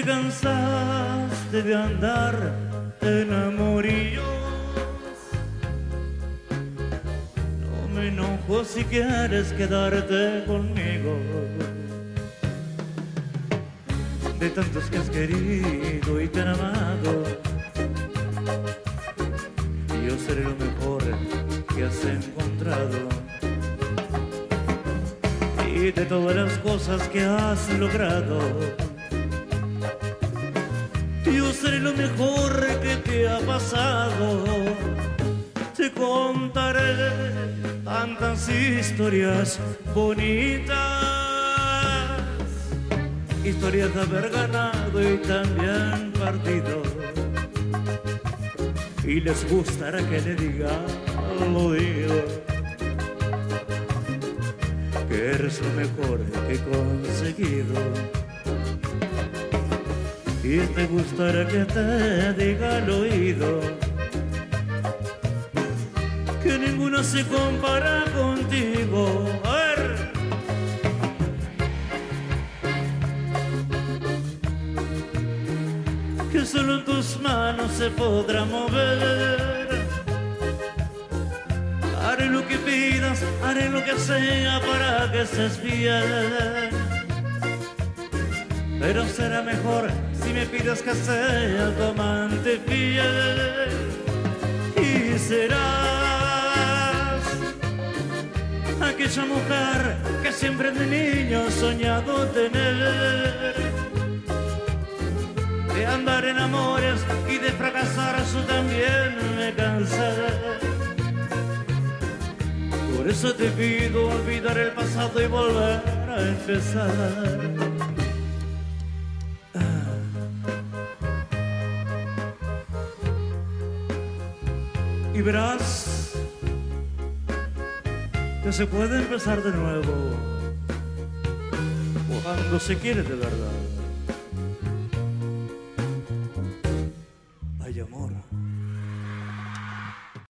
cansaste de andar en amoríos. No me enojo si quieres quedarte conmigo. De tantos que has querido y te han amado, yo seré lo mejor que has encontrado. Y de todas las cosas que has logrado, yo seré lo mejor que te ha pasado. Te contaré tantas historias bonitas, historias de haber ganado y también perdido. Y les gustará que le diga al oído que eres lo mejor que he conseguido. Y te gustará que te diga al oído que ninguno se compara contigo. A ver. Que solo tus manos se podrán mover. Haré lo que pidas, haré lo que sea para que estés bien. Pero será mejor si me pides que sea tu amante fiel. Y serás aquella mujer que siempre de niño he soñado tener. De andar en amores y de fracasar yo también me cansé. Por eso te pido olvidar el pasado y volver a empezar. Y verás que se puede empezar de nuevo cuando se quiere de verdad. Hay amor.